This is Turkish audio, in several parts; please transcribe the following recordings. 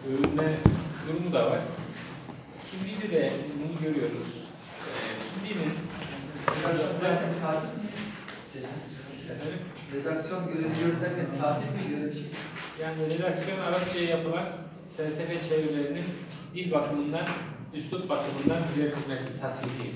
övülme durumu da var. Kimliğinde de biz bunu görüyoruz. Kimliğinin redaksiyon görevi derken tatil mi görevi? Yani redaksiyon Arapçaya yapılan felsefe çevirilerinin dil bakımından, üslup bakımından düzeltilmesi, tasfihi.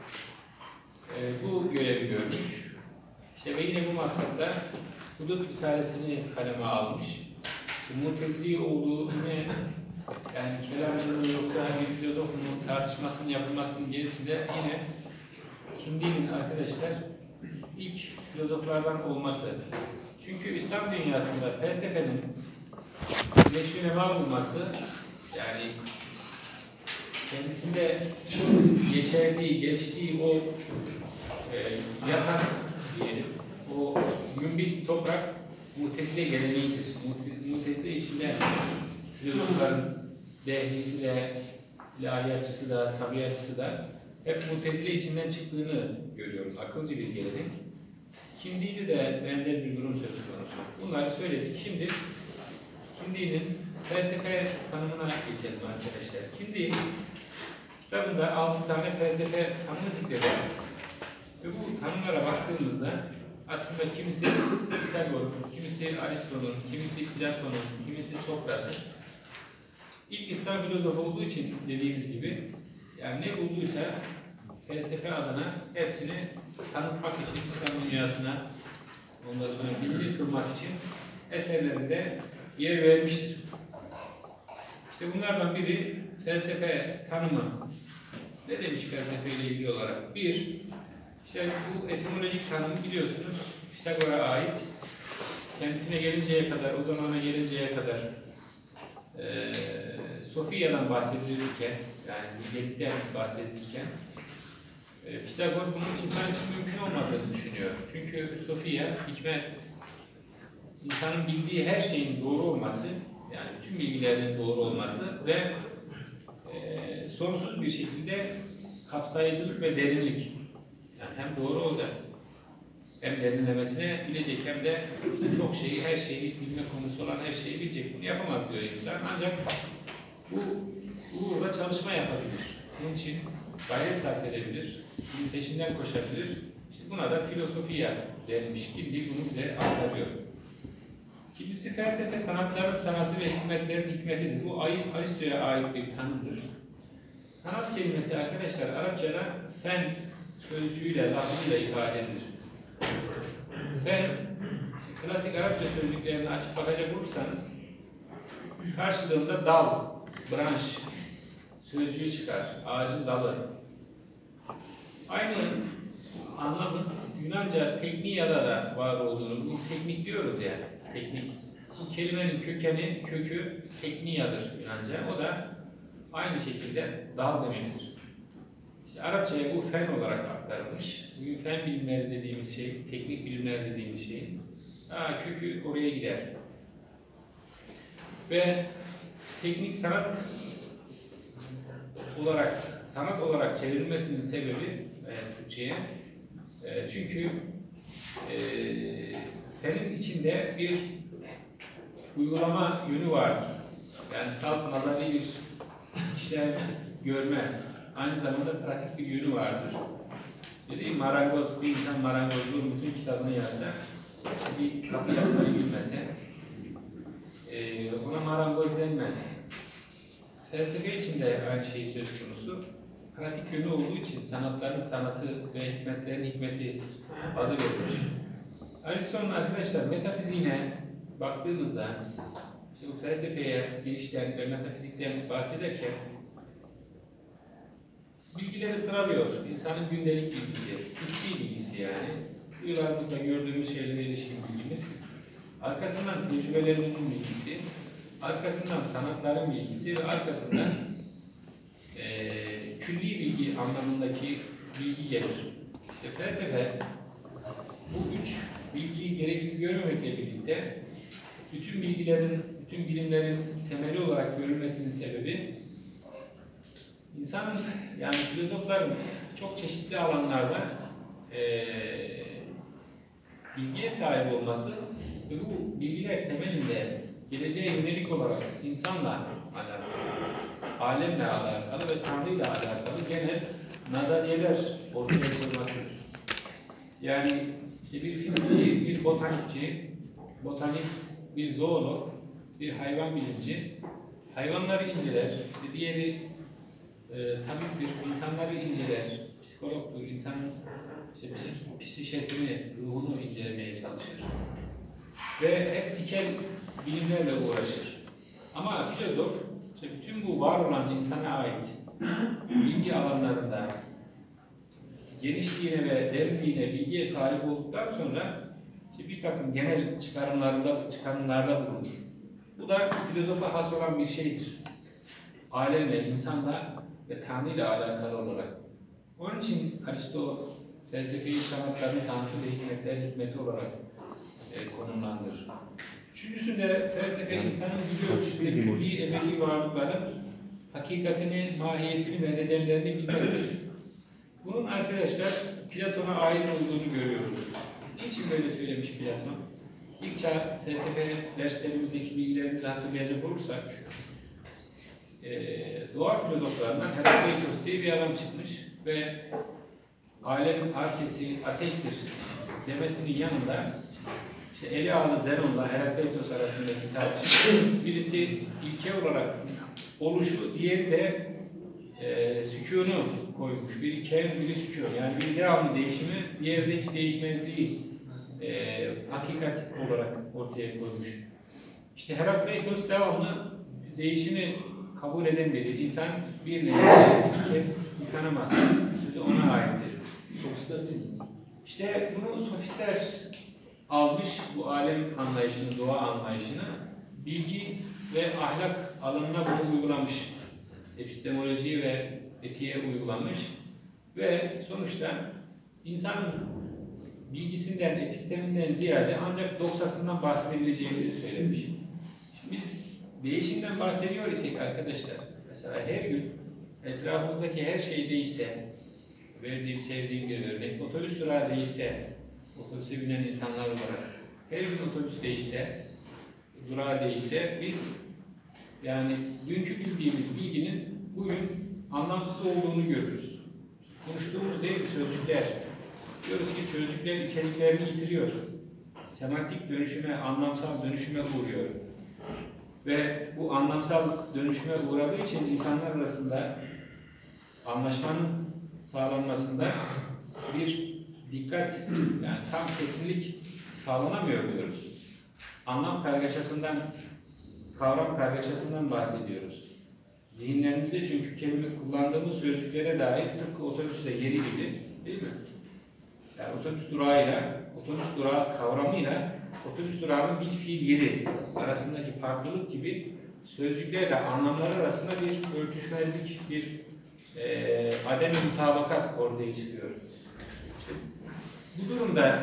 Bu görevi görmüş. İşte ve yine bu maksatla Hudut Risalesini kaleme almış. Mu'tezili olduğu yine yani kelamcının yoksa bir filozofun tartışmasının yapılmasının gerisinde yine kimliğinin arkadaşlar ilk filozoflardan olması. Çünkü İslam dünyasında felsefenin neşvine bulması yani kendisinde yeşerdiği, geliştiği o yatak diyelim, o mümbit toprak Mu'tezile geleneğidir. Mu'tezile içinde filozofların dehlisi de, ilahiyatçısı da, tabiatçısı da hep Mu'tezile içinden çıktığını görüyoruz. Akılcı bir gelenek. Kimliğinde de benzer bir durum söz konusu. Bunları söyledik. Şimdi kimliğinin felsefe tanımına geçelim arkadaşlar. Kimliğin kitabında 6 tane felsefe tanımı zikreder. Ve bu tanımlara baktığımızda aslında kimisi Pisagor'un, kimisi Aristo'nun, kimisi Platon'un, kimisi Sokrat'ın ilk İslam filozofu olduğu için dediğimiz gibi yani ne bulduysa felsefe adına hepsini tanıtmak için İslam dünyasına ondan sonra bilinir kılmak için eserlerinde yer vermiştir. İşte bunlardan biri felsefe tanımı. Ne demiş felsefeyle ilgili olarak? Bir, işte bu etimolojik tanım biliyorsunuz Pisagor'a ait. Kendisine gelinceye kadar, o zamana gelinceye kadar Sofya'dan bahsedilirken, yani bilgelikten bahsedilirken Pisagor bunun insan için mümkün olmadığını düşünüyor. Çünkü Sofya, hikmet, insanın bildiği her şeyin doğru olması, yani tüm bilgilerin doğru olması ve sonsuz bir şekilde kapsayıcılık ve derinlik. Yani hem doğru olacak, hem derinlemesine bilecek, hem de çok şeyi, her şeyi, bilme konusu olan her şeyi bilecek. Bunu yapamaz diyor insan. Ancak bu uğurda çalışma yapabilir. Bunun için gayret sarf edebilir, bunun peşinden koşabilir. İşte buna da filosofiya denmiş. Kimliği bunu bize aktarıyor. İkincisi felsefe, sanatların sanatı ve hikmetlerin hikmetidir. Bu Aristo'ya ait bir tanımdır. Sanat kelimesi arkadaşlar Arapçada fen sözcüğüyle, lafıyla ifade edilir. Fen, klasik Arapça sözlüklerini açıp bakacak olursanız karşılığında dal, branş sözcüğü çıkar. Ağacın dalı. Aynı anlamın Yunanca tekniyada da var olduğunu, bu teknik diyoruz ya, teknik. Bu kelimenin kökü tekniyadır Yunanca. O da aynı şekilde dal demektir. İşte Arapçaya bu fen olarak aktarılmış. Bugün fen bilimleri dediğimiz şey, teknik bilimler dediğimiz şey, kökü oraya gider. Ve teknik sanat olarak çevrilmesinin sebebi Türkçe'ye çünkü fenin içinde bir uygulama yönü vardır. Yani salt nazari bir işlev görmez. Aynı zamanda pratik bir yönü vardır. Bir insan marangozluğun bütün kitabını yazsa, bir kapı yapmayı bilmese, ona marangoz denmez. Felsefe için de aynı şey söz konusu. Pratik yönü olduğu için sanatların sanatı ve hikmetlerin hikmeti adı verilmiş. Aristo'nun arkadaşlar metafiziğine baktığımızda, işte bu felsefeye girişten ve metafizikten bahsederken bilgileri sıralıyor. İnsanın gündelik bilgisi, hissi bilgisi yani. Duyularımızda gördüğümüz şeylere ilişkin bilgimiz. Arkasından tecrübelerimizin bilgisi, arkasından sanatların bilgisi ve arkasından külli bilgi anlamındaki bilgi gelir. İşte felsefe bu üç bilgiyi gereksiz görmemekle birlikte bütün bilimlerin temeli olarak görülmesinin sebebi insanın yani filozofların çok çeşitli alanlarda bilgiye sahip olması ve bu bilgiler temelinde geleceğe yönelik olarak insanla alakalı, alemle alakalı ve Tanrı'yla alakalı genel nazariyeler ortaya koymasıdır. Yani işte bir fizikçi, bir botanikçi, botanist, bir zoolog, bir hayvan bilimci hayvanları inceler, işte diğeri tabiptir, insanları inceler, psikologtur, insanın işte psişesini, ruhunu incelemeye çalışır. Ve hep tikel bilimlerle uğraşır. Ama filozof, işte bütün bu var olan insana ait bilgi alanlarında genişliğine ve derinliğine bilgiye sahip olduktan sonra işte bir takım genel çıkarımlarda bulunur. Bu da filozofa has olan bir şeydir. Alemle, insanla ve Tanrı'yla alakalı olarak. Onun için Aristo felsefeyi sanatlarını sanatı ve hikmetler hikmeti olarak konumlandırır. Üçüncüsünde felsefe insanın gücü ölçüsünde külli ebedi varlıkların hakikatini, mahiyetini ve nedenlerini bilmektir. Bunun arkadaşlar Platon'a ait olduğunu görüyoruz. Niçin böyle söylemiş Platon? İlk çağ felsefe derslerimizdeki bilgilerimizi hatırlayacak olursak doğa filozoflarından Herakleitos diye bir adam çıkmış ve alemin arkesi ateştir demesinin yanında işte Elialı Zenon'la Herakleitos arasındaki tartışma, birisi ilke olarak oluşu, diğeri de sükûnu koymuş. Biri kevn, biri sükûn. Yani biri devamlı değişimi, diğeri de hiç değişmezliği hakikat olarak ortaya koymuş. İşte Herakleitos devamlı değişimi kabul eden biri. İnsan bir nedenle iki kez yıkanamaz. Sözü ona aittir. Sofistler değil mi? İşte bunu sofistler almış, bu alem anlayışını, doğa anlayışını bilgi ve ahlak alanına bunu uygulamış. Epistemoloji ve etiğe uygulamış ve sonuçta insanın bilgisinden, episteminden ziyade ancak doksasından bahsedebileceğini söylemiş. Şimdi biz değişimden bahsediyor isek arkadaşlar, mesela her gün etrafımızdaki her şey değişse, verdiğim, sevdiğim bir örnek, otobüs durağı değişse, otobüse binen insanlar olarak, her gün otobüs değişse, durağı değişse, biz yani dünkü bildiğimiz bilginin bugün anlamsız olduğunu görürüz. Konuştuğumuz değil sözcükler. Diyoruz ki sözcükler içeriklerini yitiriyor. Semantik dönüşüme, anlamsal dönüşüme uğruyor. Ve bu anlamsal dönüşüme uğradığı için insanlar arasında anlaşmanın sağlanmasında bir dikkat, yani tam kesinlik sağlanamıyor diyoruz. Anlam kargaşasından, kavram kargaşasından bahsediyoruz. Zihinlerimizde çünkü kullandığımız sözcüklere dair tıpkı otobüste yeri gibi, değil mi? Yani otobüs durağıyla, otobüs durağı kavramıyla otobüs durağının bir fiil yeri arasındaki farklılık gibi sözcüklerle anlamlar arasında bir örtüşmezlik, bir adem-i mutabakat ortaya çıkıyor. İşte bu durumda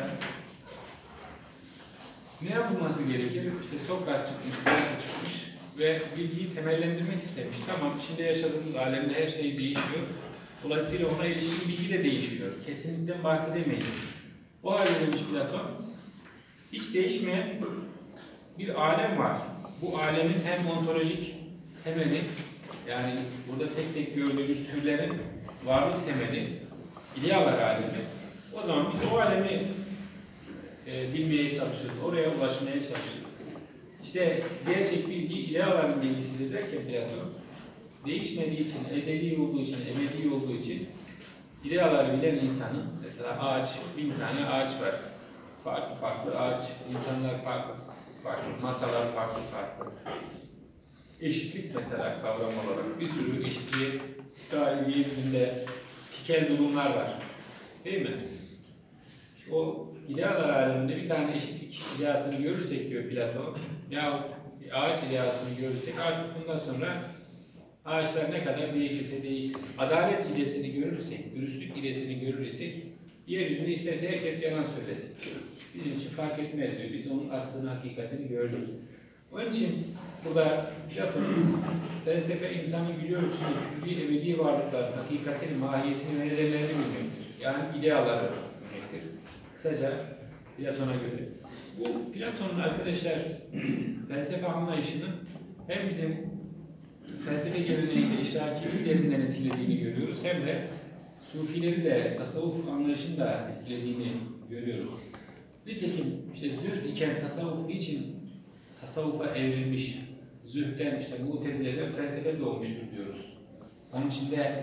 ne yapılması gerekir? İşte Sokrat çıkmış, Platon çıkmış ve bilgiyi temellendirmek istemiş. Tamam, içinde yaşadığımız alemde her şey değişiyor. Dolayısıyla ona ilişkin bilgi de değişiyor. Kesinlikten bahsedemeyiz. O halde demiş Platon, hiç değişmeyen bir alem var. Bu alemin hem ontolojik temeli, yani burada tek tek gördüğümüz türlerin varlık temeli, idealar alemi. O zaman biz o alemi bilmeye çalışıyoruz, oraya ulaşmaya çalışıyoruz. İşte gerçek bilgi ideaların bilgisidir derken Platon, değişmediği için, ezeli olduğu için, ebedi olduğu için ideaları bilen insanın, mesela ağaç, 1000 tane ağaç var. Farklı farklı ağaç, insanlar farklı farklı, masalar farklı farklı. Eşitlik mesela kavram olarak bir sürü eşitliğe dair yeryüzünde tikel durumlar var. Değil mi? O idealar aleminde bir tane eşitlik ideasını görürsek diyor Platon, yahut bir ağaç ideasını görürsek artık bundan sonra ağaçlar ne kadar değişirse değişsin. Adalet idesini görürsek, dürüstlük idesini görürsek, yeryüzünde isterse herkes yalan söylesin. Bizim için fark etmez diyor. Biz onun aslını, hakikatini gördük. Onun için burada Platon'un felsefe insanın gücü ölçüsünde külli ebedi varlıkların hakikatini, mahiyetini ve nedenlerini bilmektir. Yani ideaları bilmektir. Kısaca Platon'a göre. Bu Platon'un arkadaşlar felsefe anlayışının hem bizim felsefe geleneğinde işrakî derinden etkilediğini görüyoruz, hem de Sufileri de tasavvuf anlayışını da etkilediğini görüyoruz. Nitekim işte zühd iken tasavvuf niçin tasavvufa evrilmiş, zühden işte Mutezile'den felsefe doğmuştur diyoruz. Onun için de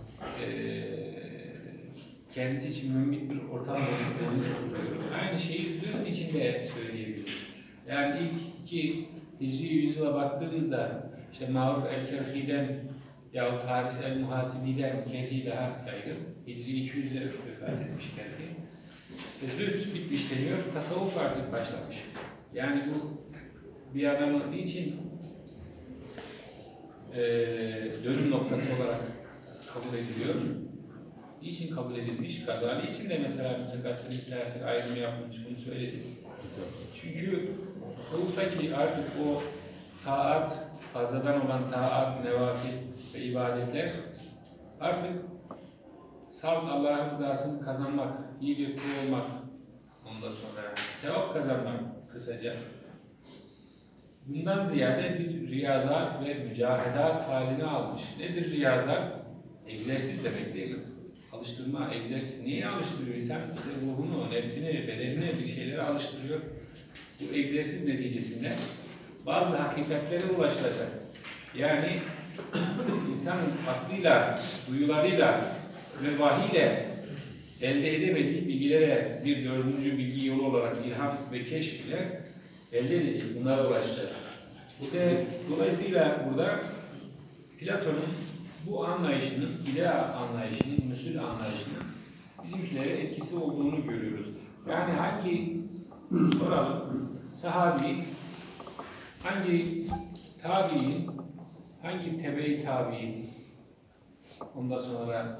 kendisi için mümbit bir ortam olmuştur diyoruz. Aynı şeyi zühd için de söyleyebiliriz. Yani ilk iki Hicri yüzyıla baktığımızda işte Ma'ruf el-Kerhi'den yahut Haris el-Muhasibi'den Kerhi daha yaygın. Hicri 200'de vefat etmiş Kerhi. İşte zühd bitmiş deniyor, tasavvuf artık başlamış. Yani bu bir adamın niçin dönüm noktası olarak kabul ediliyor? Niçin kabul edilmiş? Gazali için de mesela mütekaddim müteahhir ayrımı yapmış, bunu söyledi. Çünkü tasavvuftaki artık o taat, fazladan olan taat, nevafil ve ibadetler artık salt Allah'ın rızasını kazanmak, iyi bir kul olmak, ondan sonra sevap kazanmak kısaca. Bundan ziyade bir riyazat ve mücahedat haline almış. Nedir riyazat? Egzersiz demek değil mi? Alıştırma, egzersiz. Niye alıştırıyor insan? İşte ruhunu, nefsini, bedenini bir şeylere alıştırıyor. Bu egzersiz neticesinde bazı hakikatlere ulaşılacak. Yani insanın aklıyla, duyularıyla ve vahiyle elde edemediği bilgilere bir dördüncü bilgi yolu olarak ilham ve keşf ile elde edecek, bunlara ulaşacak. Dolayısıyla burada Platon'un bu anlayışının, idea anlayışının, müsül anlayışının bizimkilere etkisi olduğunu görüyoruz. Yani hangi soralım, sahabi, hangi tabi'in, hangi tebe-i tabi'in, ondan sonra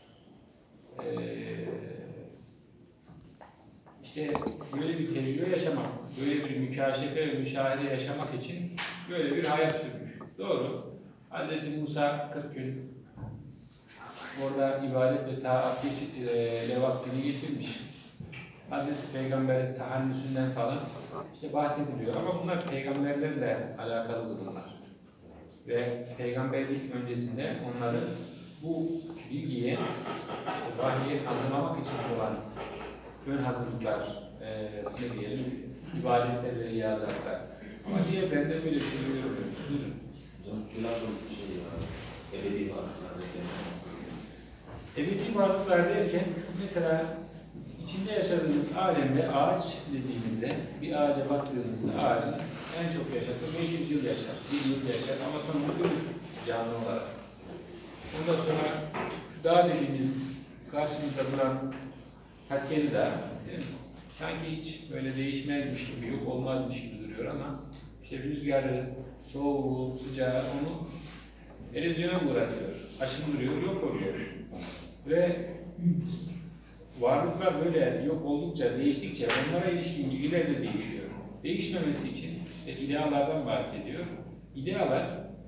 işte böyle bir tecrübe yaşamak, böyle bir mükaşefe ve müşahede yaşamak için böyle bir hayat sürmüş. Doğru. Hz. Musa 40 gün orada ibadet ve taat vaktini geçirmiş. Hz. Peygamber'in tahannüsünden falan işte bahsediliyor. Ama bunlar peygamberlerle alakalı durumlar. Ve peygamberlik öncesinde onları bu bilgiye, işte vahiye kazanmak için olan ön hazırlıklar, ne diyelim, ibadetler ve riyazatlar. Ama diye ben de böyle bir şey görüyorum. Hocam Platon ebedi varlıklar derken ebedi varlıklar derken mesela içinde yaşadığımız alemde ağaç dediğimizde bir ağaca baktığımızda ağacın en çok yaşasa 500 yıl yaşar, 1 yıl yaşar ama sonra ölür canlı olarak. Ondan sonra şu dağ dediğimiz karşımızda duran Hakkari Dağı, değil mi? Sanki hiç böyle değişmezmiş gibi, yok olmazmış gibi duruyor ama işte rüzgarı, soğuğu, sıcağı onu erozyona uğratıyor, aşındırıyor, yok oluyor. Ve varlıklar böyle yok oldukça, değiştikçe onlara ilişkin bilgiler de değişiyor. Değişmemesi için işte idealardan bahsediyor. İdealar,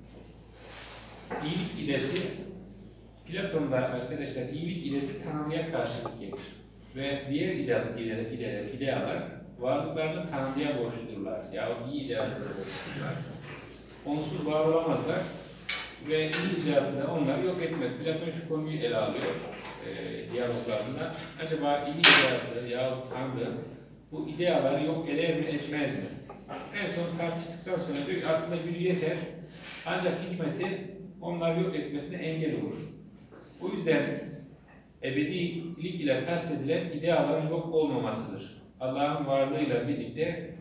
iyilik idesi, Platon'da arkadaşlar iyilik idesi Tanrı'ya karşılık gelir. Ve diğer idealar varlıklarını Tanrı'ya borçludurlar. Yahut iyi ideasına borçludurlar. Onsuz var olamazlar. Ve iyi ideası da onları yok etmez. Platon şu konuyu ele alıyor diyaloglarında. Acaba iyi ideası yahut Tanrı bu ideaları yok eder mi etmez mi? En son tartıştıktan sonra diyor ki aslında gücü yeter. Ancak hikmeti onları yok etmesine engel olur. O yüzden ebedilik ile kastedilen ideaların yok olmamasıdır. Allah'ın varlığıyla birlikte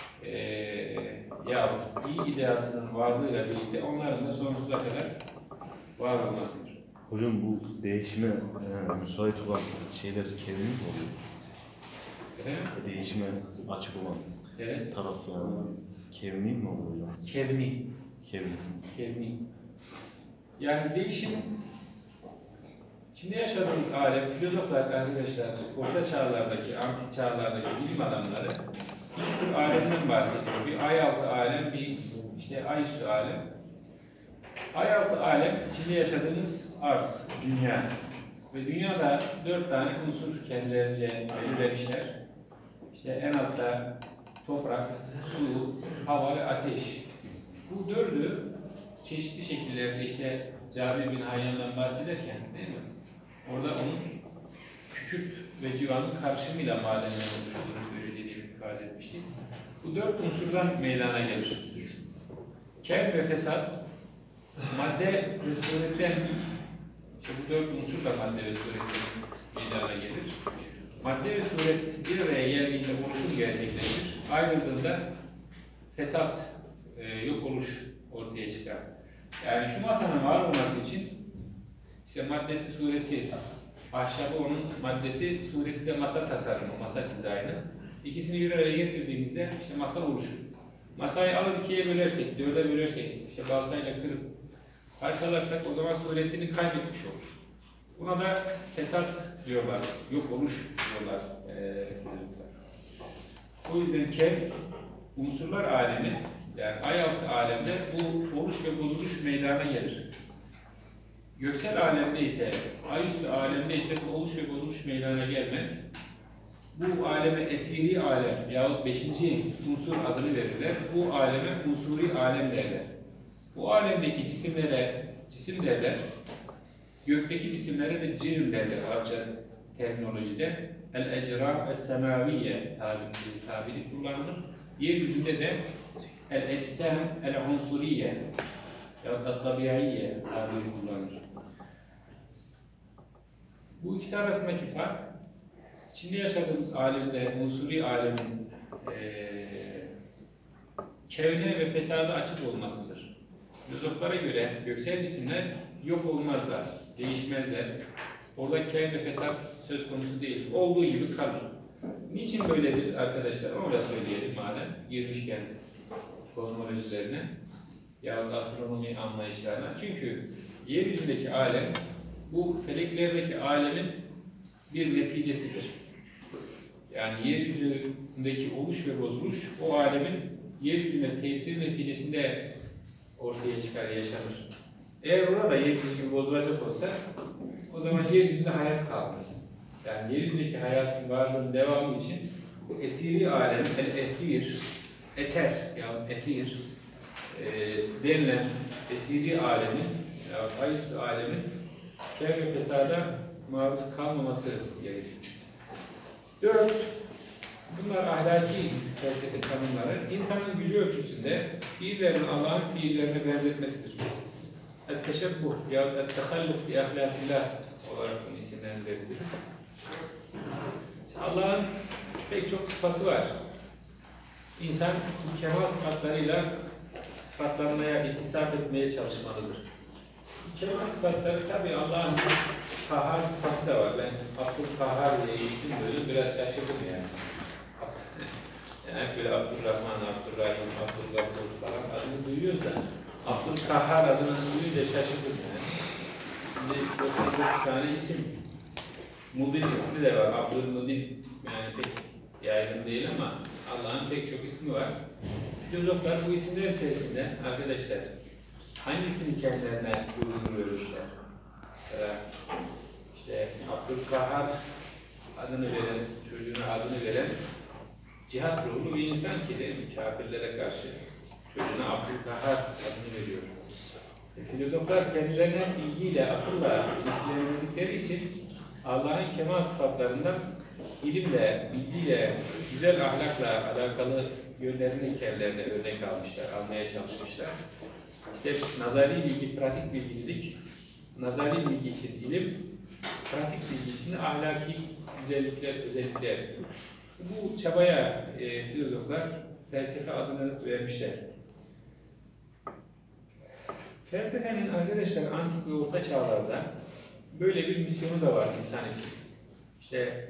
yahut iyi ideasının varlığıyla birlikte onların da sonsuza kadar var olmasıdır. hocam bu değişime müsait olan şeyler kevni mi oluyor? Değişime açık olan Evet. taraflar kevni mi oluyor hocam? Kevni. Kevni. Yani değişim içinde yaşadığımız alem, filozoflar arkadaşlar, orta çağlardaki, antik çağlardaki bilim adamları bir tür alemden bahsediyor. Bir ay altı alem, bir işte ay üstü alem. Ay altı alem içinde yaşadığımız arz, dünya. Ve dünyada 4 tane unsur kendilerince belirlemişler. İşte en altta toprak, su, hava ve ateş. Bu dördü çeşitli şekillerde işte Cabir bin Hayyan'dan bahsederken değil mi? Orada onun kükürt ve civanın karışımıyla madenler oluşturduğunu söylediğini ifade etmiştik. Bu dört unsurdan meydana gelir. Ker ve fesat, madde ve suretten, işte bu dört unsur da madde ve suretten meydana gelir. Madde ve suret bir araya geldiğinde oluşum gerçekleşir. Ayrıldığında fesat, yok oluş ortaya çıkar. Yani şu masanın var olması için işte maddesi, sureti, ahşabı onun maddesi, sureti de masa tasarımı, masa dizaynı. İkisini bir araya getirdiğimizde işte masa oluşur. Masayı alıp ikiye bölersek, dörde bölersek, işte baltayla kırıp parçalarsak o zaman suretini kaybetmiş olur. Buna da fesat diyorlar, yok oluş diyorlar filozoflar. O yüzden kem, unsurlar alemi, yani ay altı alemde bu oluş ve bozuluş meydana gelir. Göksel alemde ise, ay üstü alemde ise bu oluş ve bozuluş meydana gelmez. Bu aleme esiri alem yahut beşinci unsur adını verirler. Bu aleme unsuri alem derler. Bu alemdeki cisimlere cisim derler. Gökteki cisimlere de cirm derler Arapça terminolojide. El-ecram es-semaviye tabiri kullanılır. Yeryüzünde de el-ecsam el-unsuriye yahut el-tabiiye tabiri kullanılır. Bu ikisi arasındaki fark, şimdi yaşadığımız alemde, unsuri alemin kevne ve fesada açık olmasıdır. Filozoflara göre göksel cisimler yok olmazlar, değişmezler. Orada kevn ve fesat söz konusu değil, olduğu gibi kalır. Niçin böyledir arkadaşlar? Onu da söyleyelim madem, girmişken kozmolojilerine yahut astronomi anlayışlarına. Çünkü yeryüzündeki alem, bu feleklerdeki alemin bir neticesidir. Yani yeryüzündeki oluş ve bozuluş o alemin yeryüzüne tesiri neticesinde ortaya çıkar, yaşanır. Eğer orada yeryüzü bozulacak olsa o zaman yeryüzünde hayat kalmaz. Yani yeryüzündeki hayatın varlığının devamı için bu esiri alem, el-ethir, eter yani ethir denilen esiri alemin ya ayüstü alemin ker ve fesada maruz kalmaması gerekir. 4. Bunlar ahlaki felsefe tanımları. İnsanın gücü ölçüsünde fiillerin Allah'ın fiillerine benzetmesidir. El-teşebbuh yahut el-tehalluk bi ahlakillah olarak bunu isimlendirebiliriz. Allah'ın pek çok sıfatı var. İnsan bu kemal sıfatlarıyla sıfatlanmaya, iktisaf etmeye çalışmalıdır. Kemal sıfatları tabi Allah'ın kahhar sıfatı da var. Ben Abdülkahhar diye isim duydum, biraz şaşırdım yani. Yani böyle Abdurrahman, Abdurrahim, Abdülgafur falan adını duyuyoruz da Abdülkahhar adını duyunca şaşırdım yani. Şimdi 99 tane isim. Mudin ismi de var, Abdülmudin. Yani pek yaygın değil ama Allah'ın pek çok ismi var. Filozoflar bu isimler içerisinde arkadaşlar hangisini kendilerine uygun görürler? İşte Abdülkahhar adını veren, çocuğuna adını veren cihat ruhlu bir insan ki değil mi? Kafirlere karşı çocuğuna Abdülkahhar adını veriyor. Filozoflar kendilerine bilgiyle, akılla ilgilendirdikleri için Allah'ın kemal sıfatlarından ilimle, bilgiyle, güzel ahlakla alakalı yönlerini kendilerine örnek almışlar, almaya çalışmışlar. İşte nazari bilgi, pratik bilgilik, nazari bilgi için ilim, pratik bilgi için ahlaki güzellikler, özellikler. Bu çabaya filozoflar felsefe adını vermişler. Felsefenin arkadaşlar antik ve orta çağlarda böyle bir misyonu da var insan için. İşte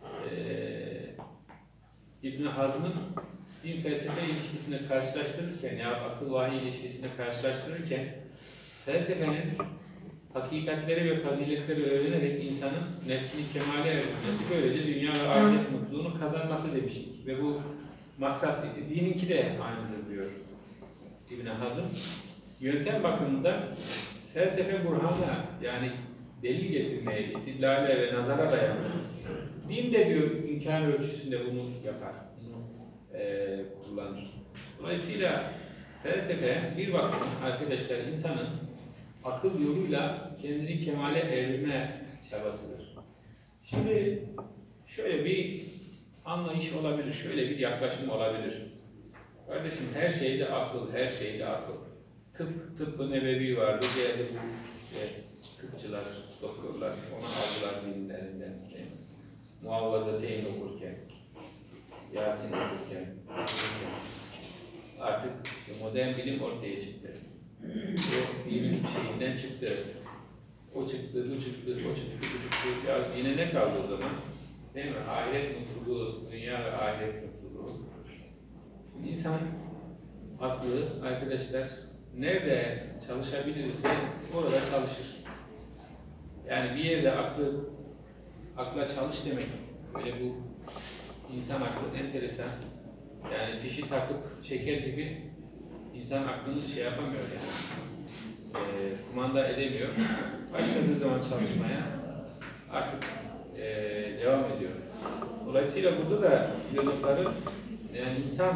İbn Hazm'ın din felsefe ilişkisini karşılaştırırken ya akıl vahiy ilişkisini karşılaştırırken felsefenin hakikatleri ve faziletleri öğrenerek insanın nefsini kemale erdirmesi, böylece dünya ve ahiret mutluluğunu kazanması demiştik. Ve bu maksat, dininki de aynıdır diyor İbn Hazm. Yöntem bakımında felsefe burhanla yani delil getirmeye, istidlale ve nazara dayanır. Din de diyor imkan ölçüsünde bunu yapar, bunu kullanır. Dolayısıyla felsefe bir bakıma arkadaşlar insanın akıl yoluyla kendini kemale erdirme çabasıdır. Şimdi şöyle bir anlayış olabilir, şöyle bir yaklaşım olabilir. Kardeşim her şeyde akıl, her şeyde akıl. Tıbbı nebevi vardı, geldi bu tıpçılar, doktorlar, onu aldılar bilimlerinden. Muavvazateyn okurken, Yasin okurken, artık modern bilim ortaya çıktı. O bilim şeyinden çıktı. O çıktı, bu çıktı, o çıktı, bu çıktı. Ya yine ne kaldı o zaman? Değil mi? Ahiret mutluluğu, dünya ve ahiret mutluluğu. İnsan aklı, arkadaşlar, nerede çalışabilirse orada çalışır. Yani bir yerde akla çalış demek, böyle bu insan aklı enteresan. Yani fişi takıp çeker gibi insan aklını şey yapamıyor yani. Kumanda edemiyor. Başladığı zaman çalışmaya artık devam ediyor. Dolayısıyla burada da filozofların yani insan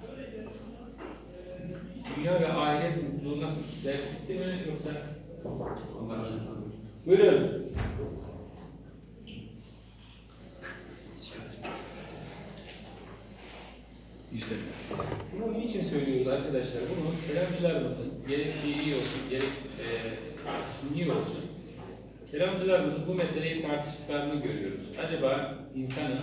dünya ve ahiret mutluluğu nasıl ders bitti mi yoksa onlar buyurun. Bunu niçin söylüyoruz arkadaşlar? Bunu kelamcılarımızın gerek Şii olsun, gerek Sünni olsun, kelamcılarımızın bu meseleyi tartıştıklarını görüyoruz. Acaba insanın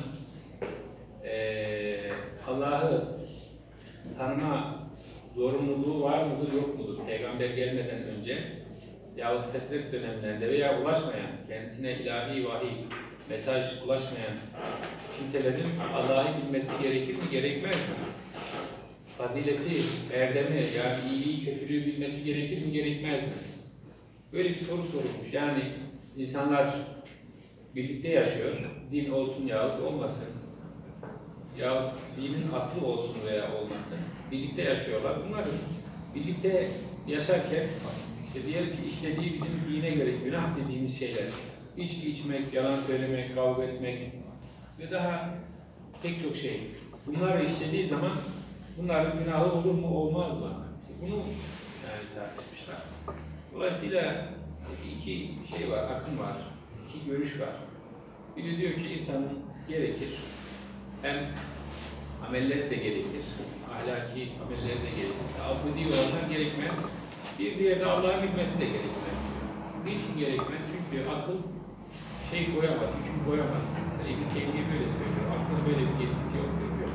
Allah'ı tanıma zorunluluğu var mıdır, yok mudur? Peygamber gelmeden önce yahut fetret dönemlerde veya ulaşmayan, kendisine ilahi vahiy, mesaj ulaşmayan kimselerin Allah'ı bilmesi gerekir mi, gerekmez mi? Fazileti, erdemi, yani iyiliği, kötülüğü bilmesi gerekir mi, gerekmez mi? Böyle bir soru sorulmuş. Yani insanlar birlikte yaşıyor, din olsun yahut olmasın, yahut dinin aslı olsun veya olmasın, birlikte yaşıyorlar. Bunlar birlikte yaşarken diğer işlediği bizim dine göre günah dediğimiz şeyler, içki içmek, yalan söylemek, kavga etmek ve daha pek çok şey. Bunları işlediği zaman bunların günahı olur mu, olmaz mı? Bunu yani tartışmışlar. Dolayısıyla iki şey var, akım var, iki görüş var. Biri diyor ki insanın gerekir, hem ameller de gerekir, ahlaki ameller de gerekir. Abudi olanlar gerekmez. Bir diğer de Allah'ı bilmesi de gerekmez. Niçin gerekmez? Çünkü akıl şey koyamaz, hüküm koyamaz. Yani İbn-i Teymiye böyle söylüyor. Aklın böyle bir yetkisi yok diyor.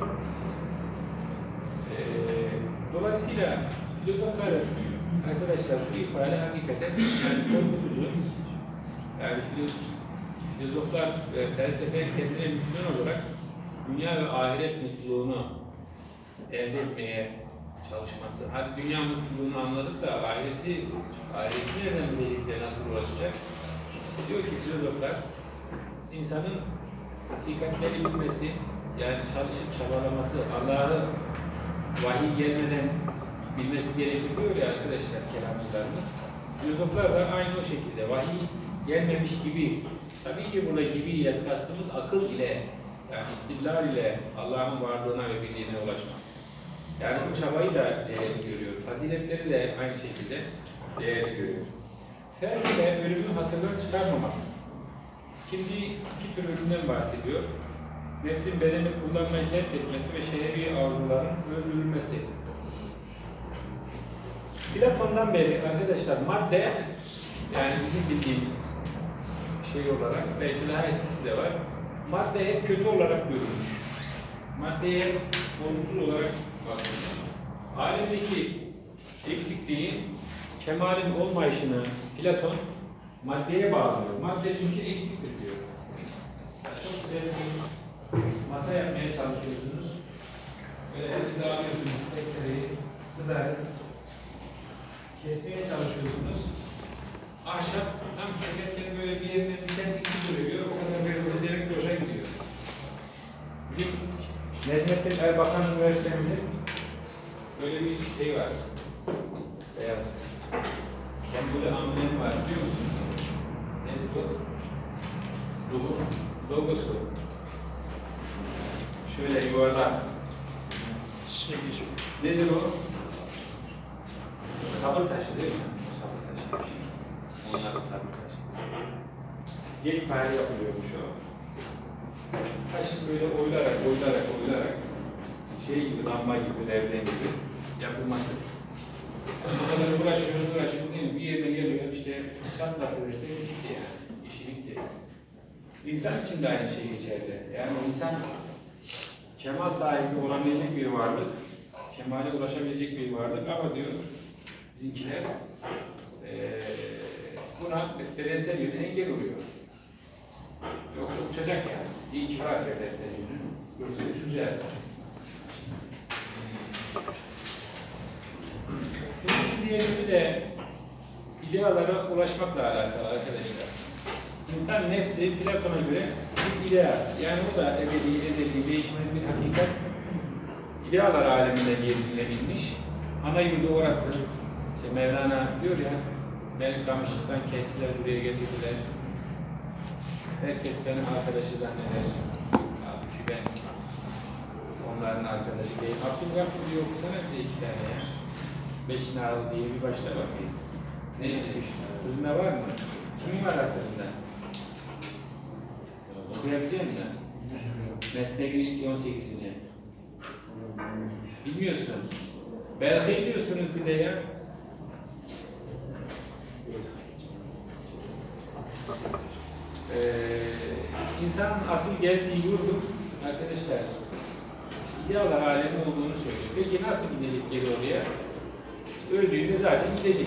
Dolayısıyla filozofların arkadaşlar şu ifade hakikaten yani korkutucu. Yani filozoflar ve felsefe kendine misyon olarak dünya ve ahiret mutluluğunu elde etmeye çalışması. Hadi dünya mutluluğunu anladık da ahireti nereden birlikte nasıl ulaşacak? Diyor ki filozoflar, insanın hakikatleri bilmesi, yani çalışıp çabalaması, Allah'ı vahiy gelmeden bilmesi gerekir diyor ya arkadaşlar kelamcılarımız. Filozoflar da aynı o şekilde vahiy gelmemiş gibi, tabii ki burada gibi kastımız akıl ile, yani istidlal ile Allah'ın varlığına ve birliğine ulaşmak. Yani bu çabayı da değerli görüyor. Faziletleri de aynı şekilde değerli görüyor. Felsefe ölümü hatırdan çıkarmamak. Şimdi iki tür ölümden bahsediyor. Nefsin bedeni kullanmayı reddetmesi ve şehri arzuların öldürülmesi. Platon'dan beri arkadaşlar madde, yani bizim bildiğimiz şey olarak belki daha eskisi de var. Madde hep kötü olarak görülmüş. Maddeye olumsuz olarak bakılmış. Alemdeki eksikliği, kemalin olmayışını Platon maddeye bağlıyor. Madde çünkü eksiktir diyor. Yani çok güzel bir masa yapmaya çalışıyorsunuz. Böyle elinize alıyorsunuz, testereyi kızarıp kesmeye çalışıyorsunuz. Ahşap tam keserken böyle bir yerine diken dikti duruyor. O kadar böyle direkt hoşa gidiyor. Bizim Necmettin Erbakan Üniversitemizin böyle bir şey var. Beyaz. Sembole amblemi var biliyor musun? Nedir bu? Logosu. Şöyle yuvarlak. içine geçmek. Nedir o? Sabır taşı değil mi? Sabır taşı bir şey. Onlar da sabır taşı. Geri payı yapılıyormuş o. Taşı böyle oylarak şey gibi, lamba gibi, levzen gibi yapılması. Bu kadar uğraşıyoruz değil mi? Bir yerden geliyor işte çatlatıverse gitti yani. İşi bitti. İnsan için de aynı şey geçerli. Yani insan kemal sahibi olabilecek bir varlık, kemale ulaşabilecek bir varlık ama diyor bizimkiler buna bedensel yönü engel oluyor. Yoksa uçacak yani. İyi ki var bedensel yönü. Yoksa uçacağız. Bir diğeri de idealara ulaşmakla alakalı arkadaşlar. İnsan nefsi Platon'a göre bir ideal. Yani o da ebedi, ezeli, değişmez bir hakikat. İdealar aleminde yeryüzüne binmiş. Ana yurdu orası. İşte Mevlana diyor ya, beni kamışlıktan kestiler, buraya getirdiler. Herkes benim arkadaşı zanneder. Halbuki ben onların arkadaşı değil. Abdülgafur diyor, okusana bize 2 tane ya. 5 nal diye bir başla bakayım. Neydi? Kızında var mı? Kim var arkasında? Okuyabilecek misin? Mesnevi'nin ilk 18'ini. Bilmiyorsun. Belki diyorsunuz bir de ya. İnsanın asıl geldiği yurdu arkadaşlar işte idealar alemi olduğunu söylüyor. Peki nasıl gidecek geri oraya? İşte öldüğünde zaten gidecek.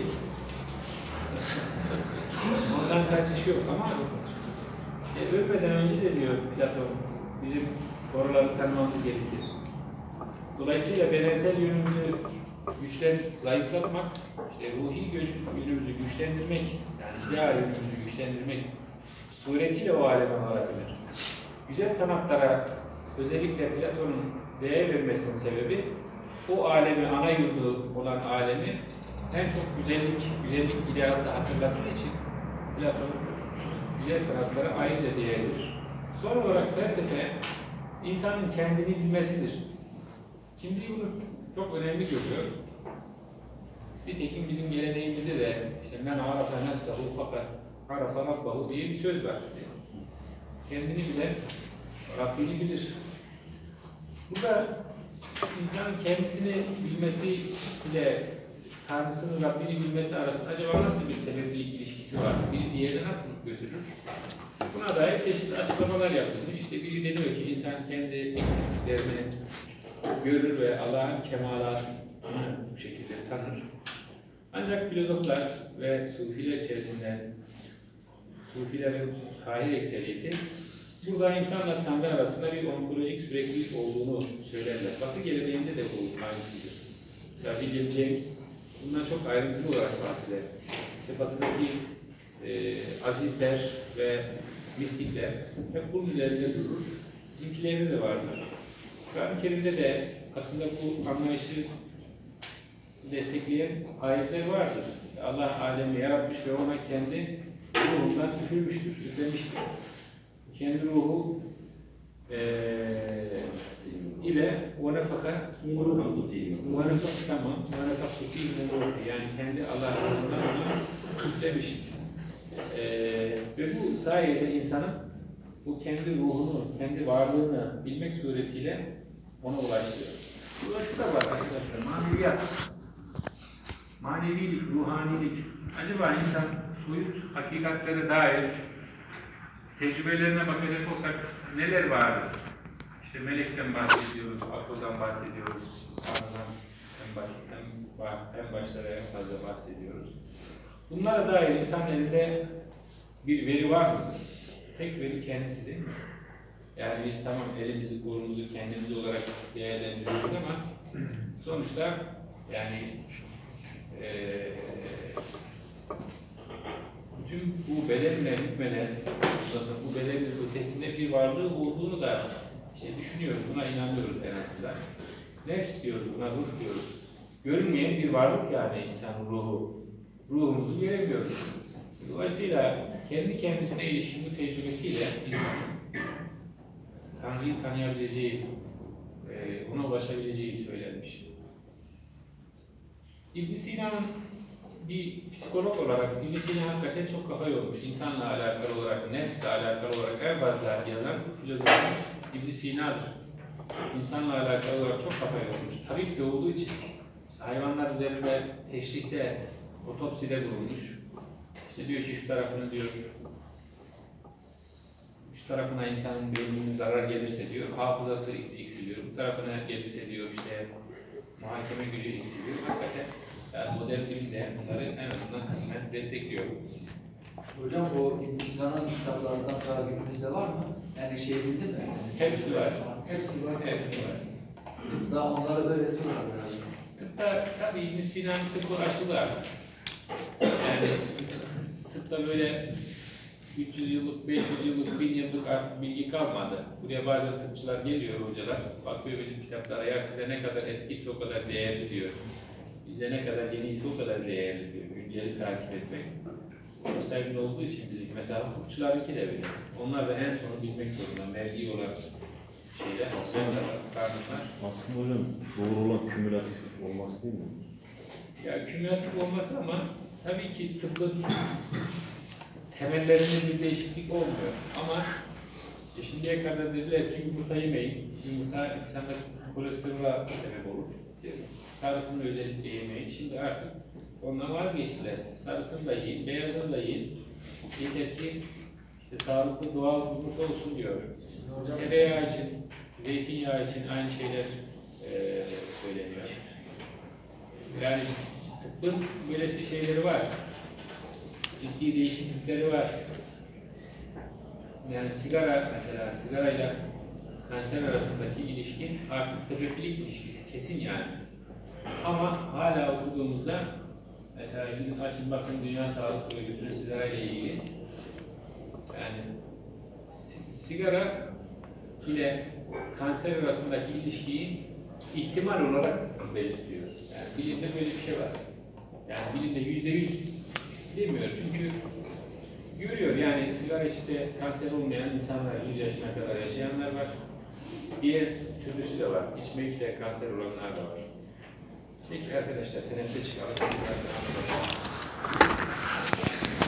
Ondan kaçış yok ama ölmeden önce de diyor Platon, bizim doğruları tanımamız gerekir. Dolayısıyla bedensel yönümüzü zayıflatmak, işte ruhi yönümüzü güçlendirmek, yani ideal yönümüzü güçlendirmek suretiyle o aleme varabiliriz. Güzel sanatlara özellikle Platon'un değer vermesinin sebebi o alemi, ana yurdu olan alemi en çok güzellik ideası hatırlattığı için Platon güzel sanatlara ayrıca değer verir. Son olarak felsefe, insanın kendini bilmesidir. Kimliği bunu çok önemli görüyor. Nitekim bizim geleneğimizde de işte men arafa nefsehu fakat arafa rabbahu diye bir söz var. Kendini bilen Rabbini bilir. Burada insanın kendisini bilmesi ile Tanrısının Rabbini bilmesi arasında acaba nasıl bir sebeplik ilişkisi var? Biri diğerine nasıl götürür? Buna dair çeşitli açıklamalar yapılmış. İşte biri deniyor ki insan kendi eksikliklerini görür ve Allah'ın kemalatını bu şekilde tanır. Ancak filozoflar ve sufiler içerisinde sufilerin kahir ekseriyeti burada insanla Tanrı arasında bir ontolojik süreklilik olduğunu söylerler. Batı geleneğinde de bu aynısıdır. Mesela William James bundan çok ayrıntılı olarak bahseder. İşte Batı'daki azizler ve mistikler hep bunun üzerinde durur. Bizimkilerde de vardır. Kur'an-ı Kerim'de de aslında bu anlayışı destekleyen ayetler vardır. Allah alemi yaratmış ve ona kendi ruhundan üfürmüştür, üflemiştir. Kendi ruhu ile وَنَفَخَ yani kendi Allah'ın ruhundan onu üflemiş. Ve bu sayede insanın bu kendi ruhunu, kendi varlığını bilmek suretiyle ona ulaştırıyor. Burada şu da var arkadaşlar, maneviyat. Manevilik, ruhanilik. Acaba insan soyut hakikatlere dair tecrübelerine bakacak olsak neler vardır? İşte melekten bahsediyoruz, akıldan bahsediyoruz, Tanrı'dan en başta ve en fazla bahsediyoruz. Bunlara dair insan elinde bir veri var mı? Tek veri kendisi değil mi? Yani biz tamam elimizi, kolumuzu kendimiz olarak değerlendiriyoruz ama sonuçta yani bütün bu bedenle hükmeden, bu bedenin ötesinde bir varlığı olduğunu da işte düşünüyoruz, buna inanıyoruz en azından. Nefs diyoruz, buna ruh diyoruz. Görünmeyen bir varlık yani insanın ruhu. Ruhumuzu göremiyoruz. Dolayısıyla kendi kendisine ilişkin bu tecrübesiyle insanın Tanrı'yı tanıyabileceği ona ulaşabileceği söylenmiş. İbn Sina'nın bir psikolog olarak İbn Sina hakikaten çok kafa yormuş. İnsanla alakalı olarak, nefsle alakalı olarak en fazla yazan filozofumuz İbn Sina'dır. İnsanla alakalı olarak çok kafa yormuş. Tabip de olduğu için hayvanlar üzerinde teşrikte, otopside bulunmuş. İşte diyor ki şu tarafını diyor, şu tarafına insanın beyninin zarar gelirse diyor, hafızası eksiliyor. Bu tarafına gelirse diyor işte muhakeme gücü eksiliyor. Hakikaten yani modern bilim de bunları en azından kısmen destekliyor. Hocam o İbn Sina'nın kitaplarından daha günümüzde var mı? Yani şey bildin mi? Hepsi var. Hepsi var. Hepsi var. Tıpta onları öğretiyorlar herhalde. Tıpta tabii İbn Sina'nın tıbbı aşılı artık. Yani tıpta böyle 300 yıllık, 500 yıllık, 1000 yıllık artık bilgi kalmadı. Buraya bazen tıpçılar geliyor, hocalar. Bakıyor bizim kitaplara, ya size ne kadar eskisi o kadar değerli diyor. Bize ne kadar yeniyse o kadar değerli diyor. Günceli takip etmek. O sevgili olduğu için bizim mesela hukukçularınki de öyle. Onlar da en sonu bilmek zorunda. Mergi olan şeyler, kanunlar. Aslında hocam doğru olan kümülatif olması değil mi? Ya kümülatif olması ama tabii ki tıbbın temellerinde bir değişiklik olmuyor. Ama şimdiye kadar dediler ki yumurta yemeyin. Yumurta insanda kolesterol'a sebep olur. Sarısını özellikle yemeyin. Şimdi artık ondan vazgeçtiler. Sarısını da yiyin, beyazını da yiyin. Yeter ki işte sağlıklı doğal yumurta olsun diyor. Tereyağı için, zeytinyağı için aynı şeyler söyleniyor. Yani tıbbın böylesi şeyleri var. Ciddi değişiklikleri var. Yani sigara mesela, sigarayla kanser arasındaki ilişki artık sebeplik ilişkisi kesin yani. Ama hala okuduğumuzda mesela gidin açın bakın Dünya Sağlık Örgütü'nün sigarayla ilgili yani sigara ile kanser arasındaki ilişkiyi ihtimal olarak belirtiyor. Yani bilimde böyle bir şey var. Yani bilimde %100 demiyor çünkü görüyor yani sigara içip de kanser olmayan insanlar, 100 yaşına kadar yaşayanlar var. Diğer türlüsü de var. İçmeyip de kanser olanlar da var. Peki arkadaşlar, teneffüse çıkalım.